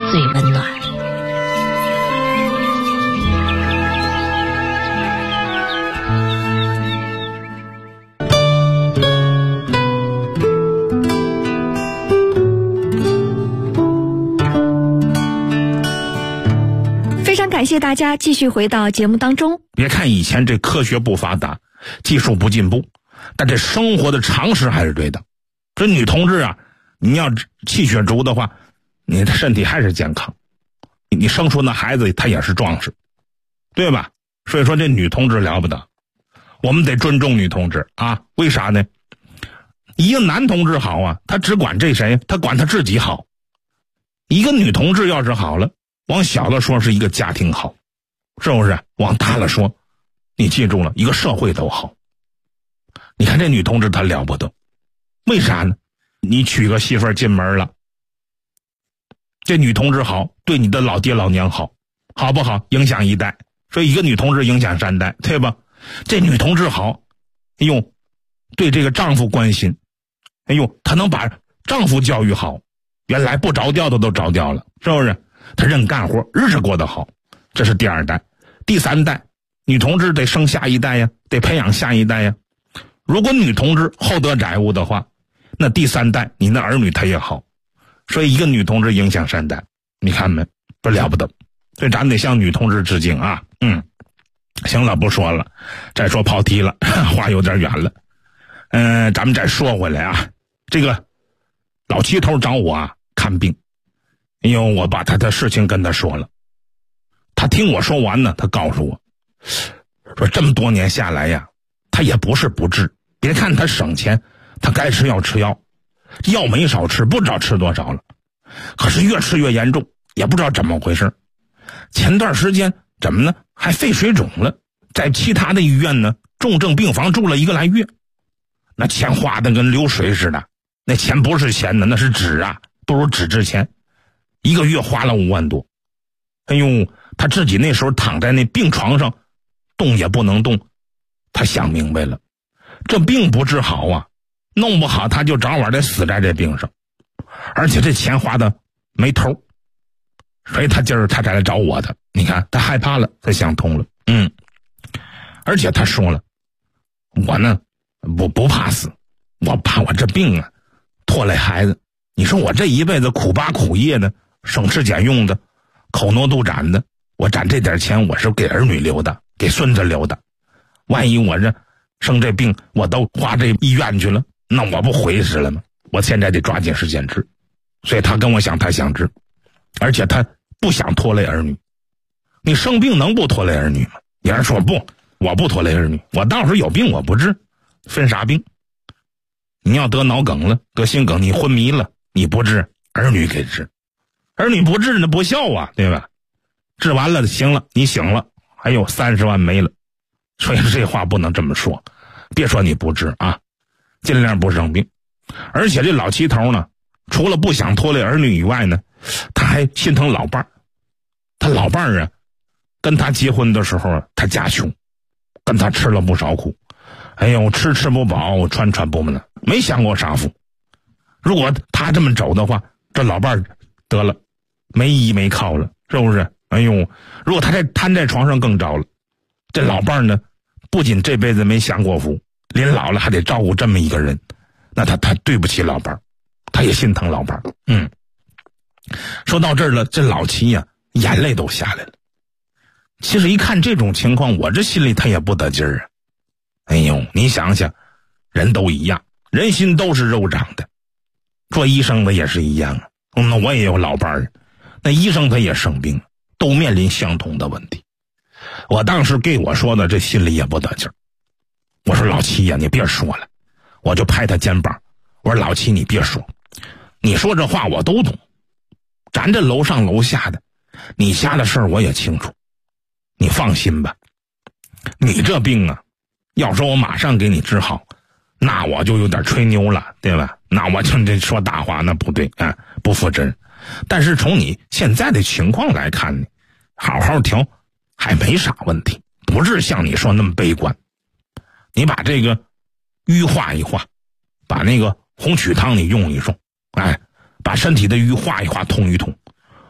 最温暖。 非常感谢大家继续回到节目当中。 别看以前这科学不发达，技术不进步，但这生活的常识还是对的。这女同志啊，你要气血足的话，你的身体还是健康，你生出那孩子他也是壮士，对吧？所以说这女同志了不得，我们得尊重女同志啊。为啥呢？一个男同志好啊，他只管这谁，他管他自己好。一个女同志要是好了，往小了说是一个家庭好，是不是？往大了说，你记住了，一个社会都好。你看这女同志她了不得，为啥呢？你娶个媳妇儿进门了，这女同志好，对你的老爹老娘好，好不好？影响一代，所以一个女同志影响3代，对吧？这女同志好，哎呦，对这个丈夫关心，哎呦，她能把丈夫教育好，原来不着调的都着调了，是不是？她认干活，日子过得好，这是第2代。第3代，女同志得生下一代呀，得培养下一代呀。如果女同志厚德载物的话，那第3代你的儿女他也好。所以一个女同志影响3代，你看没？这了不得。所以咱得向女同志致敬啊。行了，不说了，再说跑题了，话有点远了。咱们再说回来啊，这个老七头找我啊看病，因为我把他的事情跟他说了，他听我说完呢，他告诉我说这么多年下来呀，他也不是不治，别看他省钱，他该吃药吃药，药没少吃，不知道吃多少了，可是越吃越严重，也不知道怎么回事。前段时间怎么呢，还肺水肿了，在其他的医院呢重症病房住了1个来月，那钱花的跟流水似的，那钱不是钱呢，那是纸啊，不如纸值钱，1个月花了5万多。哎呦，他自己那时候躺在那病床上动也不能动，他想明白了，这病不治好啊，弄不好他就早晚得死在这病上，而且这钱花的没头，所以他今儿他才来找我的。你看他害怕了，他想通了。而且他说了，我呢不怕死，我怕我这病啊拖累孩子。你说我这一辈子苦巴苦业的，省吃俭用的，口挪肚攒的，我攒这点钱我是给儿女留的，给孙子留的，万一我这生这病我都花这医院去了，那我不毁死了吗？我现在得抓紧时间治。所以他跟我他想治，而且他不想拖累儿女。你生病能不拖累儿女吗？有人说不，我不拖累儿女，我到时候有病我不治，分啥病？你要得脑梗了，得心梗，你昏迷了，你不治，儿女给治，儿女不治那不孝啊，对吧？治完了行了，你醒了，还有30万没了。所以这话不能这么说，别说你不治啊，尽量不生病。而且这老七头呢，除了不想拖累儿女以外呢，他还心疼老伴儿。他老伴儿啊，跟他结婚的时候他家穷，跟他吃了不少苦，哎呦，吃不饱，穿不暖，没享过啥福。如果他这么走的话，这老伴儿得了没依没靠了，是不是？哎呦，如果他再瘫在床上更糟了。这老伴儿呢，不仅这辈子没享过福，临老了还得照顾这么一个人，那他对不起老伴儿，他也心疼老伴儿。说到这儿了，这老七呀，眼泪都下来了。其实一看这种情况，我这心里他也不得劲儿啊。哎呦，你想想，人都一样，人心都是肉长的。做医生的也是一样啊。那我也有老伴儿，那医生他也生病，都面临相同的问题。我当时给我说的，这心里也不得劲儿。我说老七呀，你别说了，我就拍他肩膀，我说老七你别说，你说这话我都懂，咱这楼上楼下的，你家的事儿我也清楚，你放心吧。你这病啊，要说我马上给你治好，那我就有点吹牛了，对吧？那我就这说大话，那不对啊，不负责任。但是从你现在的情况来看呢，好好调还没啥问题，不是像你说那么悲观。你把这个瘀化一化，把那个红曲汤你用一用，把身体的瘀化一化，通一通，把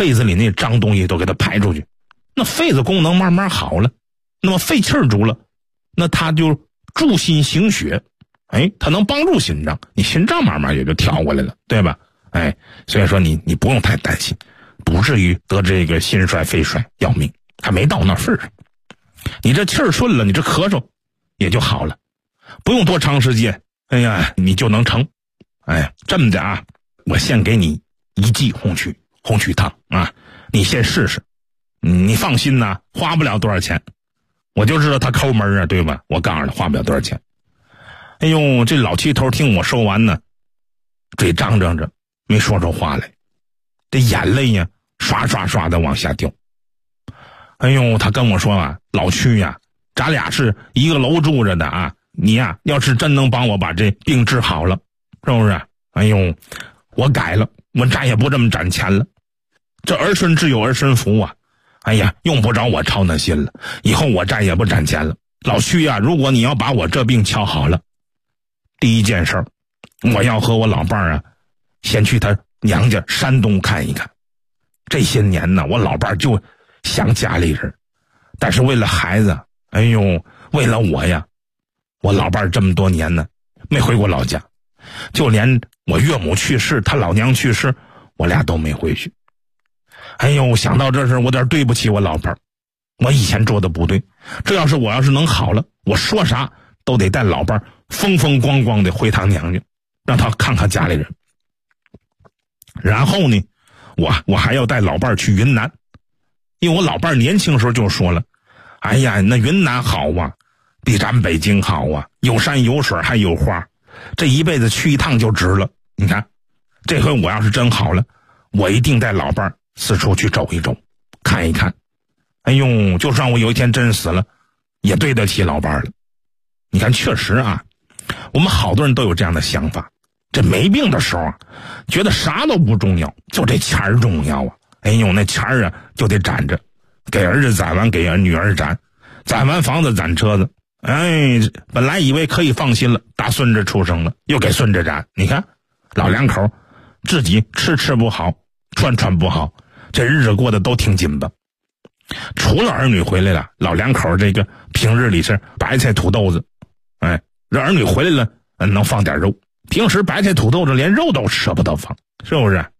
肺子里那脏东西都给它排出去，那肺子功能慢慢好了，那么肺气儿足了，那它就助心行血，它能帮助心脏，你心脏慢慢也就调过来了，对吧？所以说你不用太担心，不至于得这个心衰肺衰要命，还没到那份上。你这气儿顺了，你这咳嗽也就好了，不用多长时间，你就能成。这么的啊，我先给你1剂红曲汤啊，你先试试。你放心呐，花不了多少钱，我就知道他抠门啊，对吧？我告诉他花不了多少钱。这老七头听我说完呢，嘴张张着，没说出话来，这眼泪呀刷刷刷的往下掉。他跟我说啊，老屈呀，咱俩是一个楼住着的啊，你呀要是真能帮我把这病治好了，是不是？我改了，我再也不这么攒钱了。这儿孙自有儿孙福啊，用不着我操那心了，以后我再也不攒钱了。老屈呀，如果你要把我这病瞧好了，第一件事我要和我老伴儿啊，先去他娘家山东看一看。这些年呢，我老伴儿就想家里人，但是为了孩子，为了我呀，我老伴儿这么多年呢没回过老家，就连我岳母去世，他老娘去世，我俩都没回去。想到这事我有点对不起我老伴儿，我以前做的不对，这要是能好了，我说啥都得带老伴儿风风光光的回他娘家，让他看看家里人。然后呢，我还要带老伴儿去云南，因为我老伴儿年轻时候就说了，那云南好啊，比咱北京好啊，有山有水还有花，这一辈子去一趟就值了。你看，这回我要是真好了，我一定带老伴儿四处去走一走，看一看。就算我有一天真死了，也对得起老伴儿了。你看，确实啊，我们好多人都有这样的想法，这没病的时候啊，觉得啥都不重要，就这钱儿重要啊。那钱儿啊就得攒着，给儿子攒完，给女儿攒，攒完房子攒车子。本来以为可以放心了，大孙子出生了，又给孙子攒。你看老两口自己吃不好，穿不好，这日子过得都挺紧巴。除了儿女回来了，老两口这个平日里是白菜土豆子，这儿女回来了能放点肉，平时白菜土豆子连肉都舍不得放，是不是？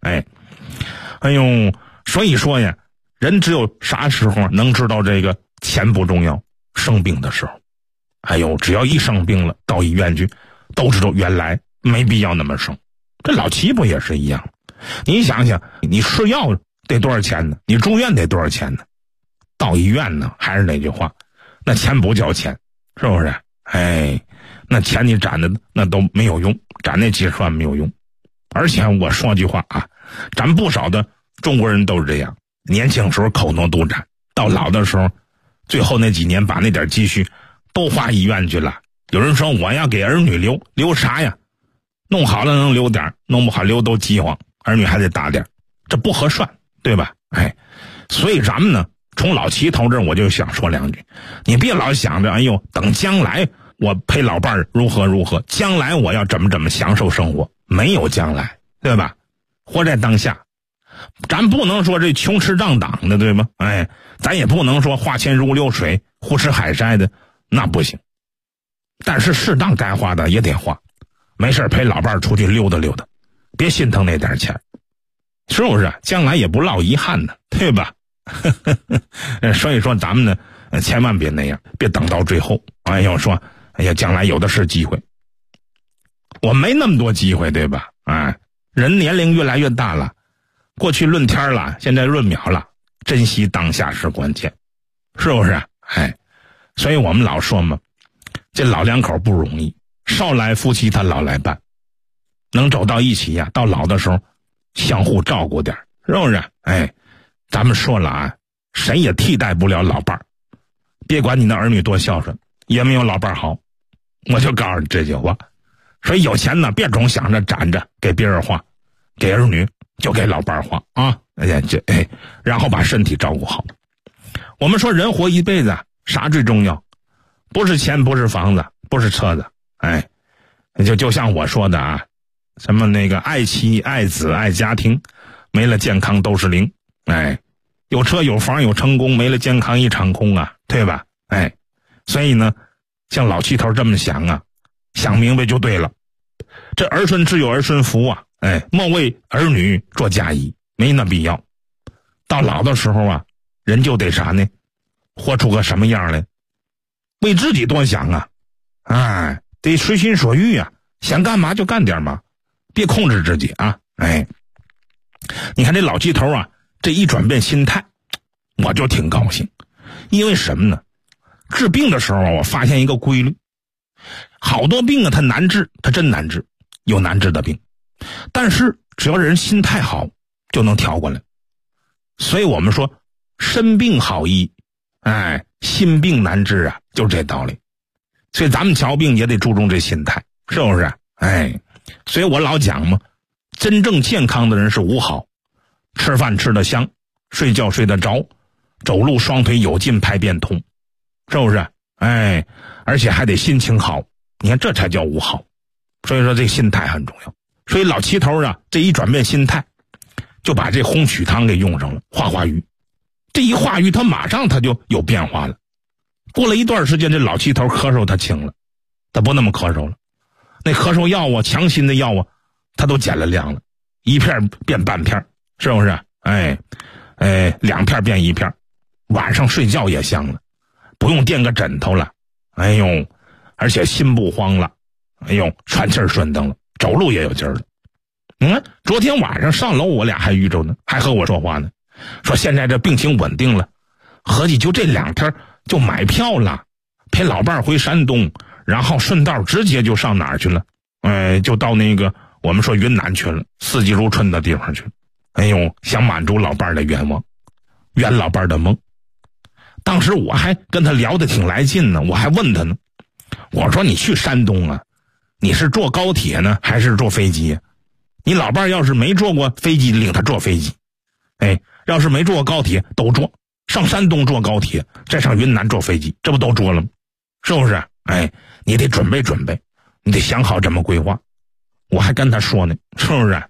所以说呀，人只有啥时候能知道这个钱不重要？生病的时候。只要一生病了，到医院去，都知道原来没必要那么生。这老七不也是一样？你想想，你吃药得多少钱呢？你住院得多少钱呢？到医院呢，还是那句话，那钱不交钱，是不是？那钱你攒的那都没有用，攒那几十万没有用。而且我说句话啊，咱不少的中国人都是这样，年轻时候口头都攒，到老的时候，最后那几年把那点积蓄都花医院去了。有人说我要给儿女留啥呀？弄好了能留点，弄不好留都饥荒，儿女还得大点，这不合算，对吧？所以咱们呢，从老齐头这我就想说两句，你别老想着等将来我陪老伴儿如何，将来我要怎么享受生活，没有将来，对吧？活在当下，咱不能说这穷吃胀挡的，对吗？咱也不能说花钱如流水，胡吃海塞的，那不行。但是适当该花的也得花，没事陪老伴儿出去溜达溜达，别心疼那点钱，是不是？将来也不落遗憾的，对吧？所以说咱们呢，千万别那样，别等到最后，说将来有的是机会，我没那么多机会，对吧？人年龄越来越大了，过去论天了，现在论秒了，珍惜当下是关键，是不是？所以我们老说嘛，这老两口不容易，少来夫妻他老来伴，能走到一起呀，到老的时候相互照顾点，是不是？咱们说了啊，谁也替代不了老伴儿，别管你的儿女多孝顺，也没有老伴儿好。我就告诉你这句话，所以有钱呢，别总想着攒着给别人花，给儿女就给老伴儿花啊！然后把身体照顾好。我们说人活一辈子，啥最重要？不是钱，不是房子，不是车子，就像我说的啊，什么那个爱妻、爱子、爱家庭，没了健康都是零。 有车有房有成功，没了健康一场空啊，对吧？所以呢，像老七头这么想啊，想明白就对了。这儿孙自有儿孙福啊，莫为儿女做嫁衣，没那必要。到老的时候啊，人就得啥呢？活出个什么样来？为自己多想啊，得随心所欲啊，想干嘛就干点嘛，别控制自己啊。你看这老七头啊，这一转变心态，我就挺高兴。因为什么呢？治病的时候啊，我发现一个规律，好多病啊，它难治，它真难治，有难治的病，但是只要人心态好，就能调过来。所以我们说身病好医，心病难治啊，就是这道理。所以咱们瞧病也得注重这心态，是不是？所以我老讲嘛，真正健康的人是五好：吃饭吃得香，睡觉睡得着，走路双腿有劲，排便通，是不是？而且还得心情好，你看这才叫五好。所以说这心态很重要。所以老七头啊，这一转变心态，就把这红曲汤给用上了，化化瘀。这一化瘀，他马上他就有变化了。过了一段时间，这老七头咳嗽他轻了，他不那么咳嗽了。那咳嗽药啊，强心的药啊，他都减了量了，一片变半片，是不是？两片变一片，晚上睡觉也香了，不用垫个枕头了，而且心不慌了，喘气儿顺当了，走路也有劲儿了。昨天晚上上楼我俩还遇着呢，还和我说话呢，说现在这病情稳定了，合计就这2天就买票了，陪老伴儿回山东，然后顺道直接就上哪儿去了？就到那个我们说云南去了，四季如春的地方去。想满足老伴儿的愿望，圆老伴儿的梦。当时我还跟他聊得挺来劲呢，我还问他呢，我说你去山东啊，你是坐高铁呢还是坐飞机啊？你老伴儿要是没坐过飞机，领他坐飞机，要是没坐过高铁都坐，上山东坐高铁，再上云南坐飞机，这不都坐了吗？是不是？你得准备准备，你得想好怎么规划。我还跟他说呢，是不是？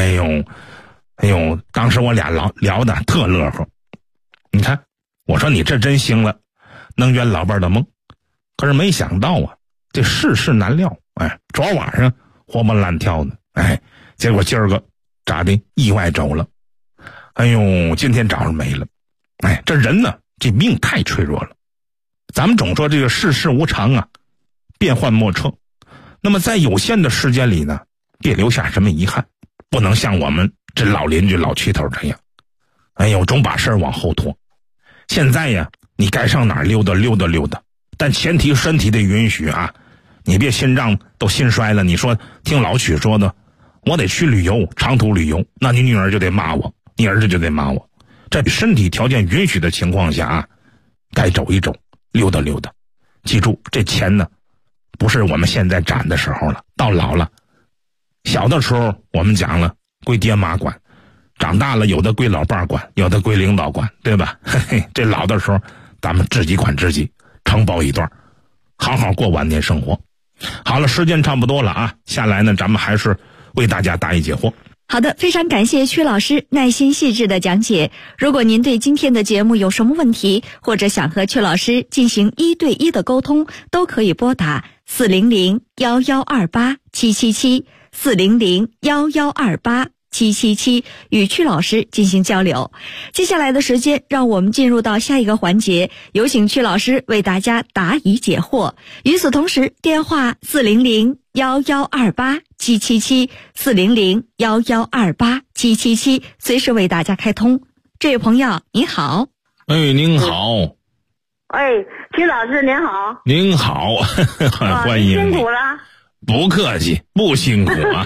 当时我俩聊的特乐呵。你看，我说你这真行了，能圆老伴儿的梦。可是没想到啊，这世事难料。昨晚上活蹦乱跳的，结果今儿个咋的？意外走了。今天早上没了。这人呢，这命太脆弱了。咱们总说这个世事无常啊，变幻莫测。那么在有限的时间里呢，别留下什么遗憾，不能像我们这老邻居老七头这样，总把事儿往后拖。现在呀，你该上哪儿溜达溜达溜达，但前提身体得允许啊。你别心脏都心衰了，你说听老曲说的，我得去旅游，长途旅游，那你女儿就得骂我，你儿子就得骂我。在身体条件允许的情况下啊，该走一走，溜达溜达。记住，这钱呢，不是我们现在攒的时候了，到老了。小的时候我们讲了归爹妈管，长大了有的归老伴管，有的归领导管，对吧？这老的时候咱们自己管自己，承包一段，好好过晚年生活。好了，时间差不多了啊，下来呢咱们还是为大家答疑解惑。 好的，非常感谢曲老师耐心细致的讲解。如果您对今天的节目有什么问题，或者想和曲老师进行1对1的沟通，都可以拨打400-1128-777 400-1128-777与曲老师进行交流。接下来的时间，让我们进入到下一个环节，有请曲老师为大家答疑解惑。与此同时，电话400-1128-777 400-1128-777随时为大家开通。这位朋友您好。 您好。 曲老师您好。 您好。欢迎你。 辛苦了。 不客气，不辛苦啊。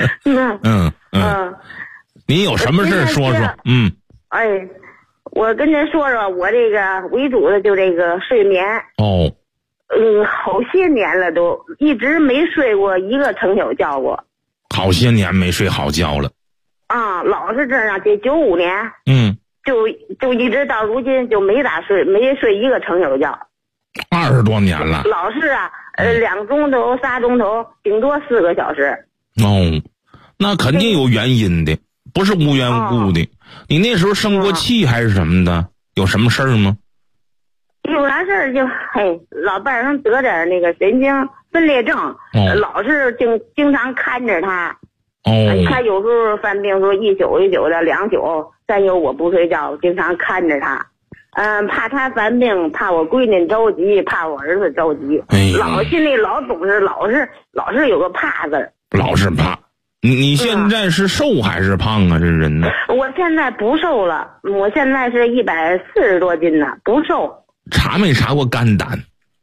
您有什么事说说？ 我跟您说说，我这个为主的就这个睡眠。好些年了，都一直没睡过一个成宿觉过。 好些年没睡好觉了。 老是这样，这95年。就一直到如今就没睡一个成宿觉。 20多年了。 老是2钟头、3钟头，顶多4个小时。 那肯定有原因的，不是无缘无故的。 你那时候生过气还是什么的？有什么事儿吗？ 有啥事儿就老伴儿上得点那个神经分裂症，老是经常看着他。他有时候犯病说一宿一宿的2宿，3宿我不睡觉，经常看着他。怕他犯病，怕我闺女着急，怕我儿子着急，老心里总是老是有个怕字。 老是怕。你现在是瘦还是胖啊？这人呢？ 我现在不瘦了，我现在是140多斤呢，不瘦。 查没查过肝胆？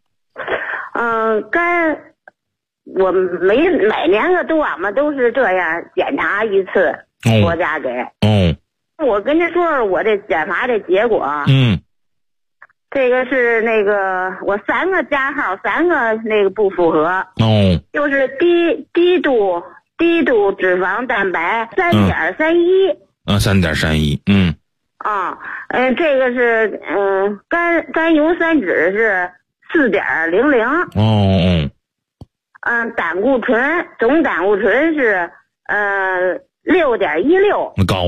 肝，我每年个多嘛都是这样检查一次，国家给。我跟你说我这检查的结果。这个是那个我3个加号，3个那个不符合。就是低度脂肪蛋白3.31。 3.31。 这个是甘油三酯是4.00。胆固醇总胆固醇是6.16。 高。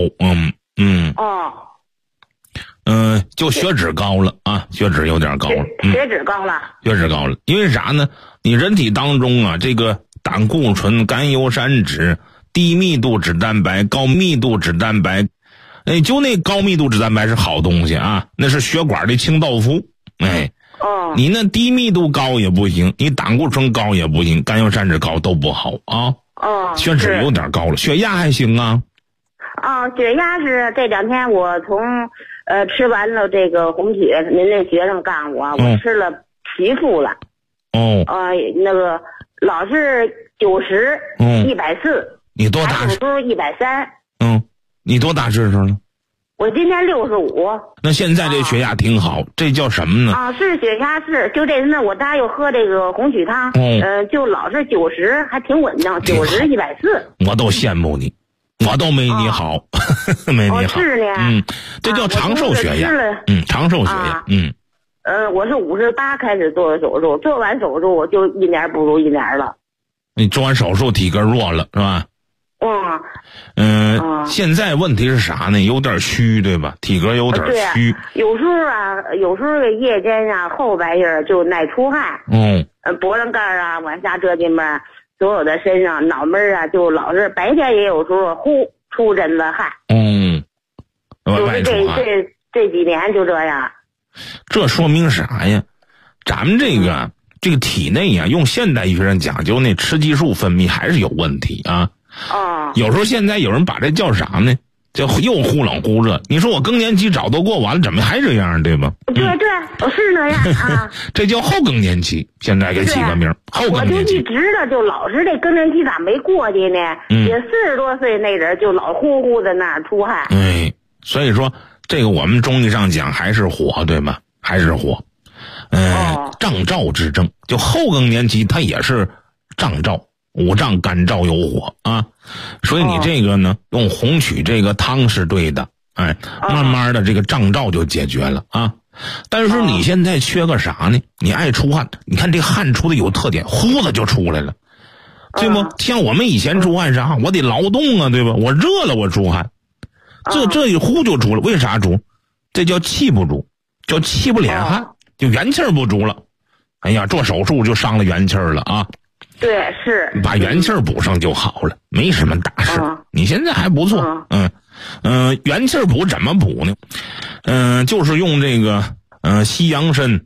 就血脂高了啊，血脂有点高了。 血脂高了。 血脂高了，因为啥呢？你人体当中啊，这个胆固醇、甘油三酯、低密度脂蛋白、高密度脂蛋白，就那高密度脂蛋白是好东西啊，那是血管的清道夫。你那低密度高也不行，你胆固醇高也不行，甘油三酯高都不好啊。血脂有点高了，血压还行啊。 血压是这2天我从吃完了这个红曲，您那学生告诉我，我吃了皮肤了。那个老是90、140。 你多大？ 有时候130。 你多大岁数了？ 我今年65。 那现在这血压挺好，这叫什么呢？ 是血压是，就这那我大又喝这个红曲汤，就老是90，还挺稳当，90、140。 我都羡慕你。我都没你好。没你好。 是呢。 这叫长寿血压。长寿血压。 我是58开始做的手术，做完手术我就1年不如1年了。 你做完手术体格弱了是吧？现在问题是啥呢？有点虚，对吧？体格有点虚。 有时候夜间啊，后半夜就爱出汗。脖子盖啊，往下这地方，所有的身上、脑门啊，就老是白天也有时候出阵子汗。就是这几年就这样。 这说明啥呀？咱们这个体内啊，用现代医学上讲究，那雌激素分泌还是有问题啊。有时候现在有人把这叫啥呢？叫又忽冷忽热。你说我更年期早都过完了，怎么还这样，对吧？ 对，我是那样啊。 这叫后更年期，现在给起个名后更年期。 我就一直的就老是这更年期咋没过去呢？也40多岁那阵就老呼呼的那出汗。 所以说这个我们中医上讲还是火，对吧？还是火。胀燥之症，就后更年期它也是胀燥。五脏干燥有火啊，所以你这个呢，用红曲这个汤是对的，慢慢的这个胀燥就解决了啊。但是你现在缺个啥呢？你爱出汗，你看这汗出的有特点，呼子就出来了，对不？像我们以前出汗啥，我得劳动啊，对吧？我热了我出汗，这一呼就出了，为啥出？这叫气不足，叫气不敛汗，就元气不足了。哎呀，做手术就伤了元气了啊。 对，是把元气补上就好了，没什么大事。你现在还不错。元气补怎么补呢？就是用这个西洋参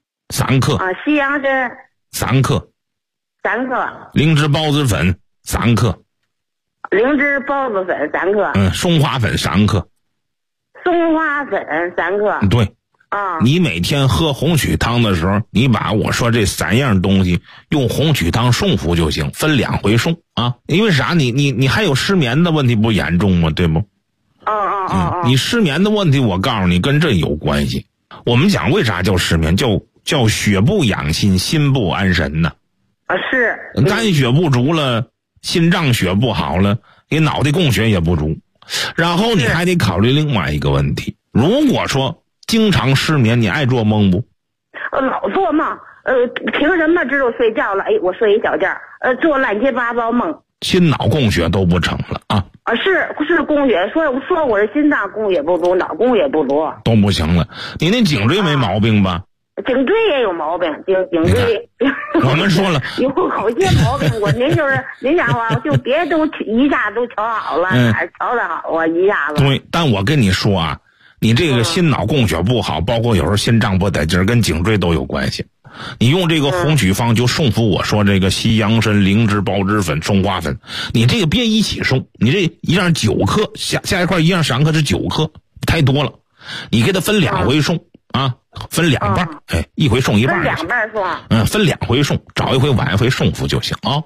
3克。 西洋参 3克。灵芝孢子粉3克。 灵芝孢子粉3克。 松花粉3克。 松花粉3克。 对。你每天喝红曲汤的时候，你把我说这3样东西用红曲汤送服就行，分2回送啊。因为啥？你还有失眠的问题不严重吗？对不？你失眠的问题，我告诉你跟这有关系。我们讲为啥叫失眠，叫血不养心，心不安神呢？ 是。 肝血不足了，心脏血不好了，你脑袋供血也不足。然后你还得考虑另外一个问题，如果说经常失眠，你爱做梦不？ 老做梦。凭什么知道睡觉了？我睡一小觉，做乱七八糟梦。 心脑供血都不成了啊。 是供血，说我是心脏供血不足，脑供血不足， 都不行了。你那颈椎没毛病吧？ 颈椎也有毛病，颈椎。 我们说了， 有好些毛病，您想啊，就别都一下都调好了，哪调得好啊？一下子。 对，但我跟你说啊，你这个心脑供血不好，包括有时候心脏不得劲儿，跟颈椎都有关系。你用这个红曲方就送服我说这个西洋参、灵芝、包枝粉、松花粉，你这个别一起送，你这一样9克，下一块一样3克是9克，太多了，你给它分2回送啊，分2半，一回送1半， 分2半送， 分2回送，早一回晚一回送服就行啊。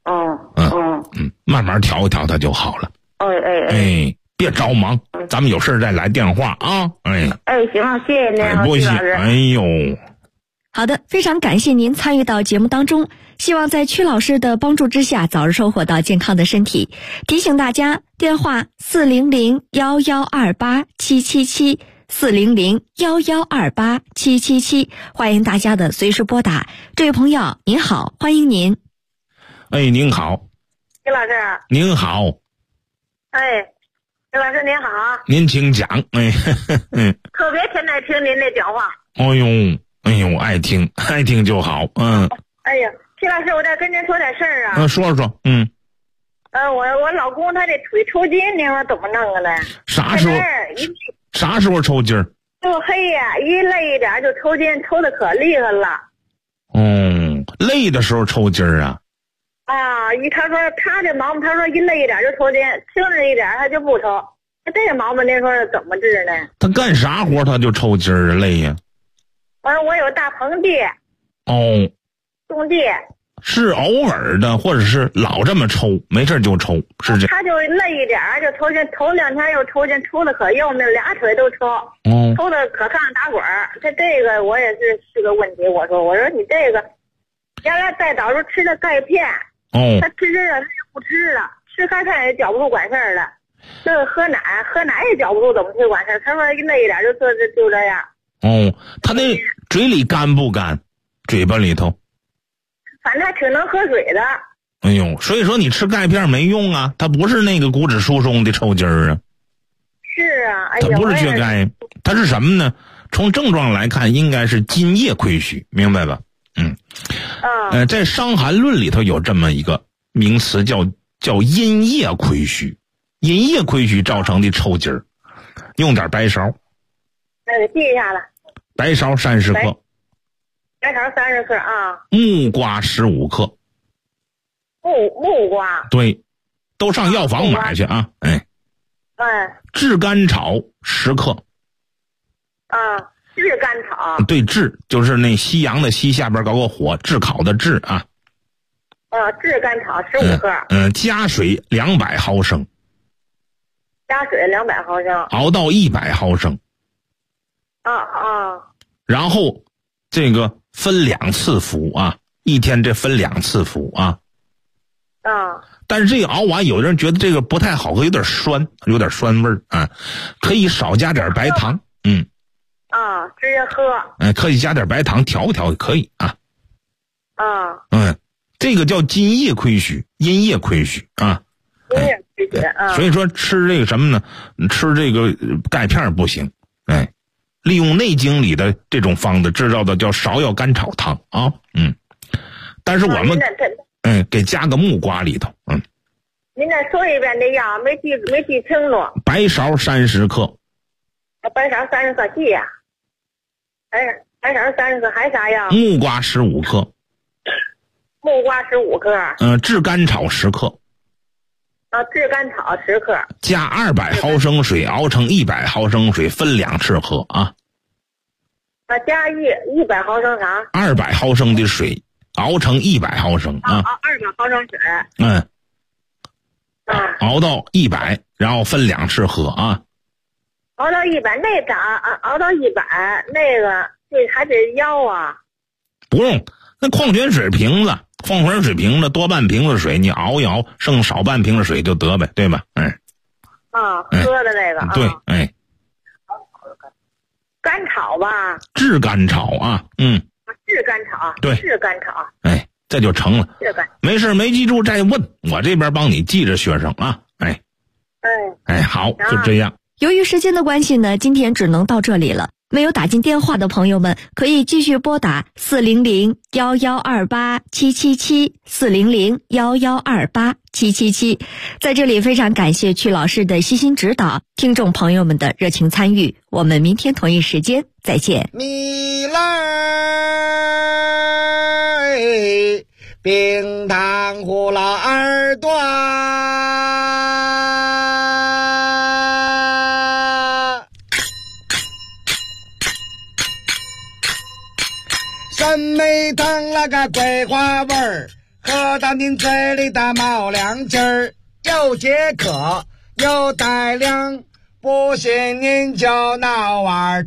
慢慢调一调它就好了。别着忙，咱们有事再来电话啊。 行，谢谢您， 不行， 好的，非常感谢您参与到节目当中，希望在曲老师的帮助之下早日收获到健康的身体。提醒大家，电话400-1128-777 400-1128-777，欢迎大家的随时拨打。这位朋友您好，欢迎您。 您好。 曲老师。 您好。 曲老师您好。 您请讲。 特别天爱听您的讲话。 爱听就好。 曲老师，我再跟您说点事儿啊。 说。 我老公他这腿抽筋，您说怎么弄呢？ 啥时候抽筋儿？ 就黑呀，一累一点就抽筋，抽的可厉害了。 累的时候抽筋儿啊？ 他说他这毛病，他说一累一点就抽筋，轻着一点他就不抽。这个毛病您说是怎么治呢？ 他干啥活他就抽筋儿累呀？ 我有大棚地。种地。 是偶尔的，或者是老这么抽，没事就抽，是这。 他就累一点就抽筋，头2天又抽筋，抽的可要命，2腿都抽。抽的可看打滚儿。这个我也是个问题。我说你这个，原来再早时候吃的钙片，他吃这个他也不吃了，吃钙片也搅不出管事儿了。这个喝奶也搅不出怎么去管事儿。他说一累一点就这样。 他那嘴里干不干？嘴巴里头？ 反正还挺能喝水的。 所以说你吃钙片没用啊，它不是那个骨质疏松的抽筋儿啊。 是啊， 它不是缺钙，它是什么呢？从症状来看，应该是津液亏虚，明白吧？在《伤寒论》里头有这么一个名词叫阴液亏虚，阴液亏虚造成的抽筋儿，用点白芍。 给记一下了。 白芍30克。 白芍30克啊。 木瓜15克。 木瓜。 对，都上药房买去啊。炙甘草10克。 炙甘草。 对，炙就是那西洋的西下边搞个火，炙烤的炙啊。 炙甘草15克。 加水200毫升。 加水200毫升。 熬到100毫升。然后这个分2次服啊，一天这分2次服啊。但是这个熬完，有的人觉得这个不太好喝，有点酸味儿啊，可以少加点白糖。 直接喝。 可以加点白糖调一调也可以啊。这个叫津液亏虚，阴液亏虚啊。 阴液亏虚啊。 所以说吃这个什么呢？吃这个钙片不行。利用《内经》里的这种方子制造的叫芍药甘草汤啊。但是我们给加个木瓜里头。 您再说一遍这药，没记清楚。 白芍30克。 白芍30克记呀。白芍30克还啥药？ 木瓜15克。 木瓜15克。 炙甘草10克。 炙甘草10克。 加200毫升水熬成100毫升水，分2次喝啊。 加100毫升啥 ？200毫升的水熬成100毫升啊。 200毫升水。 熬到100，然后分2次喝啊。 熬到100，那咋熬到100？那个这还得腰啊？ 不用，那矿泉水瓶子多半瓶子水，你熬一熬，剩少半瓶子水就得呗，对吧？ 喝的那个。 对， 甘草吧？ 炙甘草啊。 炙甘草。 对， 炙甘草。 这就成了。没事没记住再问，我这边帮你记着学生啊。 好，就这样。 由于时间的关系呢，今天只能到这里了。没有打进电话的朋友们，可以继续拨打400-1128-777，400-1128-777。在这里非常感谢曲老师的悉心指导，听众朋友们的热情参与。我们明天同一时间再见。 米来冰糖葫芦耳朵，酸梅汤那个桂花味儿，喝到您嘴里的冒凉劲儿，又解渴又带凉，不信您就闹碗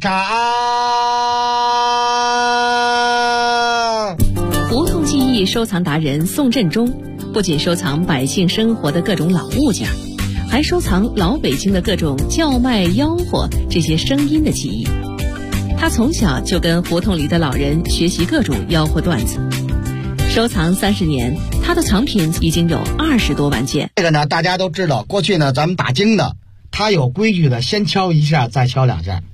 茶。 胡同记忆收藏达人宋振中不仅收藏百姓生活的各种老物件，还收藏老北京的各种叫卖吆喝这些声音的记忆。他从小就跟胡同里的老人学习各种吆喝段子，收藏30年，他的藏品已经有20多万件。 这个呢，大家都知道，过去呢，咱们打更的，他有规矩的，先敲一下，再敲2下。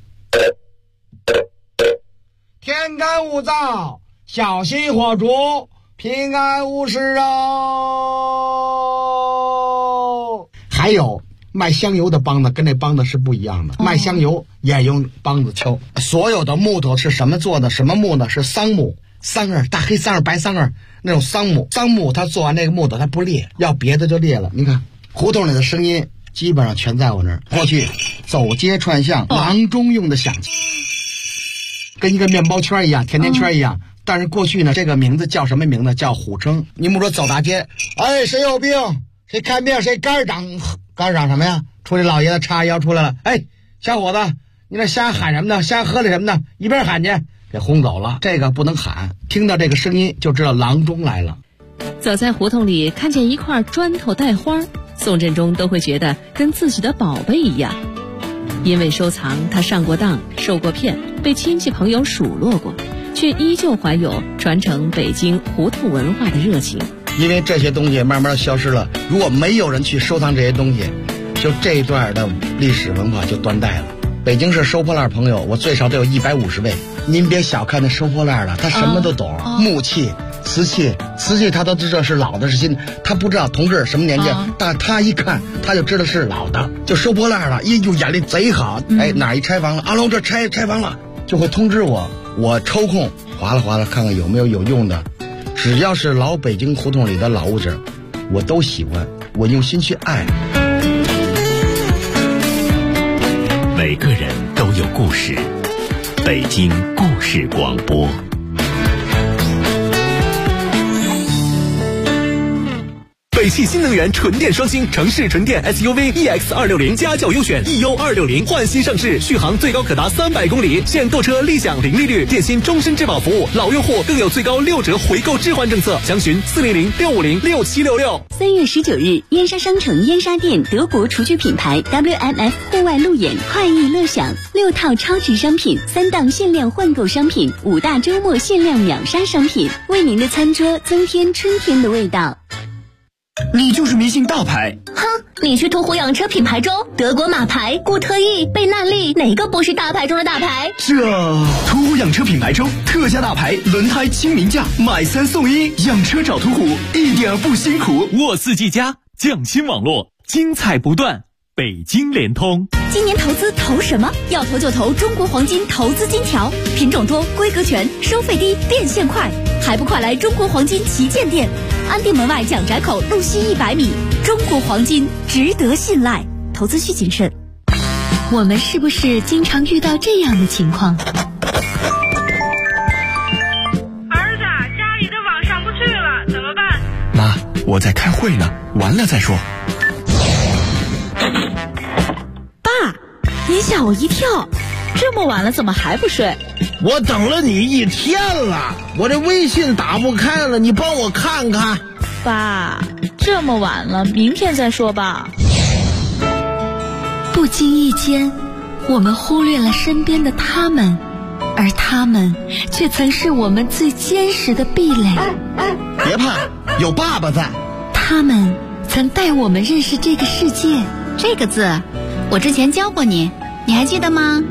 天干物燥，小心火烛，平安无事哦。还有卖香油的梆子跟这梆子是不一样的，卖香油也用梆子敲。所有的木头是什么做的？什么木呢？是桑木，桑叶，大黑桑叶、白桑叶那种桑木。桑木它做完这个木头它不裂，要别的就裂了。你看胡同里的声音基本上全在我那儿。过去走街串巷，郎中用的响器，跟一个面包圈一样，甜甜圈一样。但是过去呢，这个名字叫什么名字？叫虎称。你们说走大街，哎，谁有病？谁看病？谁肝长？肝长什么呀？出去老爷子叉腰出来了，哎，小伙子，你那瞎喊什么呢？瞎喝的什么呢？一边喊去，给轰走了。这个不能喊，听到这个声音就知道郎中来了。 走在胡同里，看见一块砖头带花，宋振中都会觉得跟自己的宝贝一样。因为收藏，他上过当，受过骗，被亲戚朋友数落过，却依旧怀有传承北京胡同文化的热情。 因为这些东西慢慢消失了，如果没有人去收藏这些东西，就这一段的历史文化就断代了。北京市收破烂朋友，我最少得有150位。您别小看那收破烂的，他什么都懂，木器、瓷器他都知道是老的是新的，他不知道同志什么年纪，但他一看他就知道是老的，就收破烂了，哟，眼力贼好。哎，哪一拆房了？阿龙这拆房了，就会通知我，我抽空划拉看看有没有用的。只要是老北京胡同里的老物件，我都喜欢，我用心去爱。 每个人都有故事，北京故事广播。北汽新能源纯电双星城市纯电 SUV EX260家轿优选 EU260换新上市，续航最高可达300公里，现购车立享零利率，电信终身质保服务，老用户更有最高6折回购置换政策，详询400-650-6766。 3月19日，燕莎商城燕莎店德国厨具品牌 WMF 户外路演快意乐享，6套超值商品，3档限量换购商品，5大周末限量秒杀商品，为您的餐桌增添春天的味道。 你就是迷信大牌。 哼，你去途虎养车品牌中，德国马牌、固特异、贝纳利，哪个不是大牌中的大牌？ 途虎养车品牌中特价大牌，轮胎亲民价，买3送1，养车找途虎一点不辛苦。 沃4G+匠心网络，精彩不断。北京联通， 今年投资投什么？要投就投中国黄金投资金条，品种多，规格全，收费低，变现快，还不快来中国黄金旗舰店，安定门外蒋宅口路西100米。中国黄金值得信赖，投资需谨慎。 我们是不是经常遇到这样的情况？ 儿子，家里的网上不去了，怎么办？ 妈，我在开会呢，完了再说。 你吓我一跳，这么晚了怎么还不睡？ 我等了你1天了，我这微信打不开了，你帮我看看。 爸，这么晚了，明天再说吧。 不经意间，我们忽略了身边的他们，而他们却曾是我们最坚实的壁垒。 别怕，有爸爸在。 他们曾带我们认识这个世界。 这个字我之前教过你，你还记得吗？